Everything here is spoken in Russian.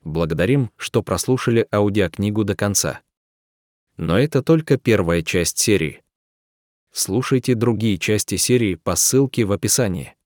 Благодарим, что прослушали аудиокнигу до конца. Но это только первая часть серии. Слушайте другие части серии по ссылке в описании.